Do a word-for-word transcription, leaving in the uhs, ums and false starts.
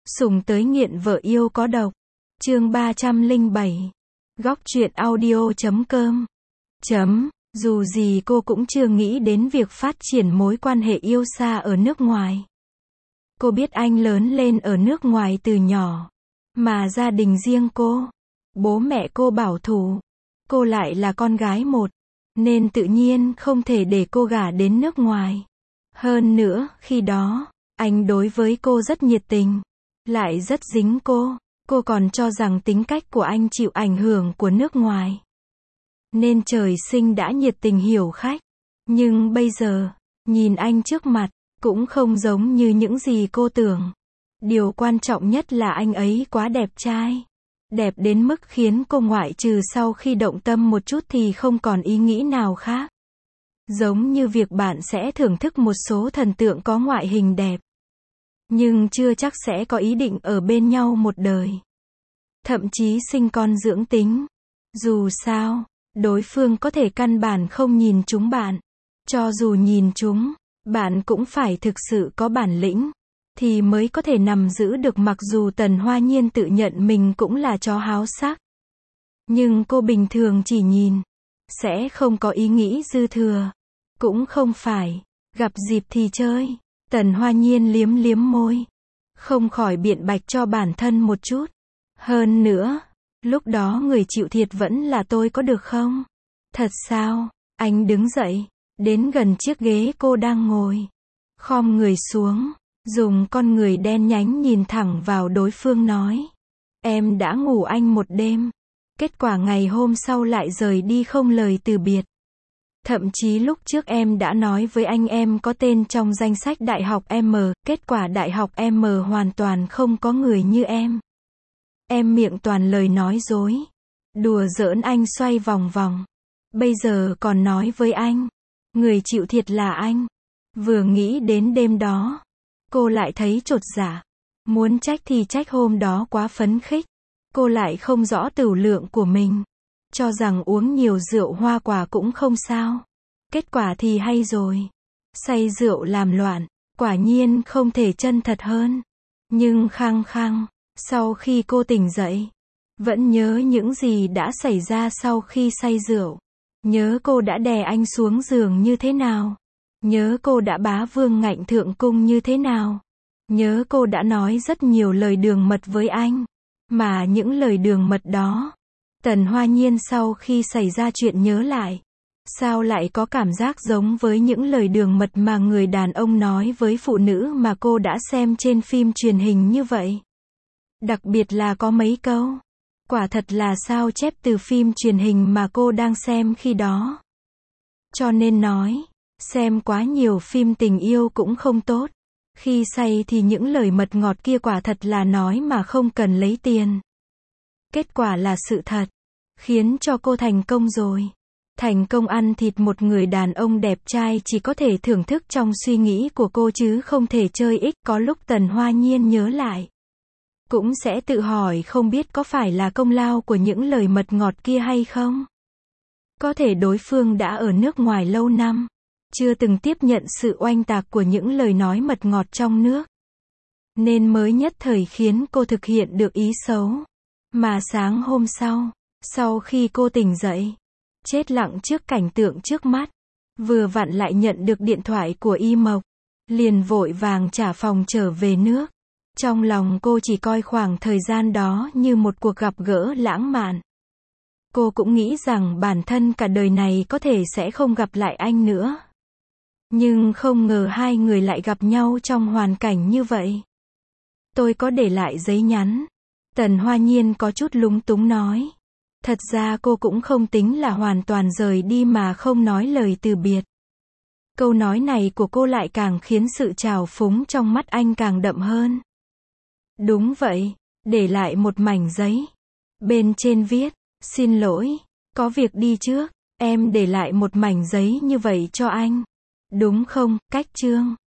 Sủng tới nghiện vợ yêu có độc. Chương ba trăm lẻ bảy. Góc truyện audio chấm com. Chấm. Dù gì cô cũng chưa nghĩ đến việc phát triển mối quan hệ yêu xa ở nước ngoài. Cô biết anh lớn lên ở nước ngoài từ nhỏ. Mà gia đình riêng cô, bố mẹ cô bảo thủ. Cô lại là con gái một. Nên tự nhiên không thể để cô gả đến nước ngoài. Hơn nữa, khi đó, anh đối với cô rất nhiệt tình. Lại rất dính cô. Cô còn cho rằng tính cách của anh chịu ảnh hưởng của nước ngoài. Nên trời sinh đã nhiệt tình hiểu khách. Nhưng bây giờ, nhìn anh trước mặt, cũng không giống như những gì cô tưởng. Điều quan trọng nhất là anh ấy quá đẹp trai. Đẹp đến mức khiến cô ngoại trừ sau khi động tâm một chút thì không còn ý nghĩ nào khác. Giống như việc bạn sẽ thưởng thức một số thần tượng có ngoại hình đẹp. Nhưng chưa chắc sẽ có ý định ở bên nhau một đời. Thậm chí sinh con dưỡng tính. Dù sao, đối phương có thể căn bản không nhìn chúng bạn. Cho dù nhìn chúng, bạn cũng phải thực sự có bản lĩnh. Thì mới có thể nằm giữ được, mặc dù Tần Hoa Nhiên tự nhận mình cũng là chó háo sắc. Nhưng cô bình thường chỉ nhìn. Sẽ không có ý nghĩ dư thừa. Cũng không phải. Gặp dịp thì chơi. Tần Hoa Nhiên liếm liếm môi. Không khỏi biện bạch cho bản thân một chút. Hơn nữa, lúc đó người chịu thiệt vẫn là tôi có được không? Thật sao? Anh đứng dậy, đến gần chiếc ghế cô đang ngồi. Khom người xuống, dùng con người đen nhánh nhìn thẳng vào đối phương nói. Em đã ngủ anh một đêm. Kết quả ngày hôm sau lại rời đi không lời từ biệt. Thậm chí lúc trước em đã nói với anh em có tên trong danh sách Đại học M, kết quả Đại học M hoàn toàn không có người như em. Em miệng toàn lời nói dối. Đùa giỡn anh xoay vòng vòng. Bây giờ còn nói với anh. Người chịu thiệt là anh. Vừa nghĩ đến đêm đó. Cô lại thấy chột dạ. Muốn trách thì trách hôm đó quá phấn khích. Cô lại không rõ tửu lượng của mình. Cho rằng uống nhiều rượu hoa quả cũng không sao. Kết quả thì hay rồi. Say rượu làm loạn. Quả nhiên không thể chân thật hơn. Nhưng khăng khăng. Sau khi cô tỉnh dậy, vẫn nhớ những gì đã xảy ra sau khi say rượu. Nhớ cô đã đè anh xuống giường như thế nào. Nhớ cô đã bá vương ngạnh thượng cung như thế nào. Nhớ cô đã nói rất nhiều lời đường mật với anh. Mà những lời đường mật đó, Tần Hoa Nhiên sau khi xảy ra chuyện nhớ lại. Sao lại có cảm giác giống với những lời đường mật mà người đàn ông nói với phụ nữ mà cô đã xem trên phim truyền hình như vậy? Đặc biệt là có mấy câu. Quả thật là sao chép từ phim truyền hình mà cô đang xem khi đó. Cho nên nói, xem quá nhiều phim tình yêu cũng không tốt. Khi say thì những lời mật ngọt kia quả thật là nói mà không cần lấy tiền. Kết quả là sự thật. Khiến cho cô thành công rồi. Thành công ăn thịt một người đàn ông đẹp trai chỉ có thể thưởng thức trong suy nghĩ của cô chứ không thể chơi ích. Có lúc Tần Hoa Nhiên nhớ lại. Cũng sẽ tự hỏi không biết có phải là công lao của những lời mật ngọt kia hay không? Có thể đối phương đã ở nước ngoài lâu năm. Chưa từng tiếp nhận sự oanh tạc của những lời nói mật ngọt trong nước. Nên mới nhất thời khiến cô thực hiện được ý xấu. Mà sáng hôm sau, sau khi cô tỉnh dậy, chết lặng trước cảnh tượng trước mắt. Vừa vặn lại nhận được điện thoại của Y Mộc. Liền vội vàng trả phòng trở về nước. Trong lòng cô chỉ coi khoảng thời gian đó như một cuộc gặp gỡ lãng mạn. Cô cũng nghĩ rằng bản thân cả đời này có thể sẽ không gặp lại anh nữa. Nhưng không ngờ hai người lại gặp nhau trong hoàn cảnh như vậy. Tôi có để lại giấy nhắn. Tần Hoa Nhiên có chút lúng túng nói. Thật ra cô cũng không tính là hoàn toàn rời đi mà không nói lời từ biệt. Câu nói này của cô lại càng khiến sự trào phúng trong mắt anh càng đậm hơn. Đúng vậy, để lại một mảnh giấy. Bên trên viết, xin lỗi, có việc đi trước, em để lại một mảnh giấy như vậy cho anh. Đúng không, Cách Trương?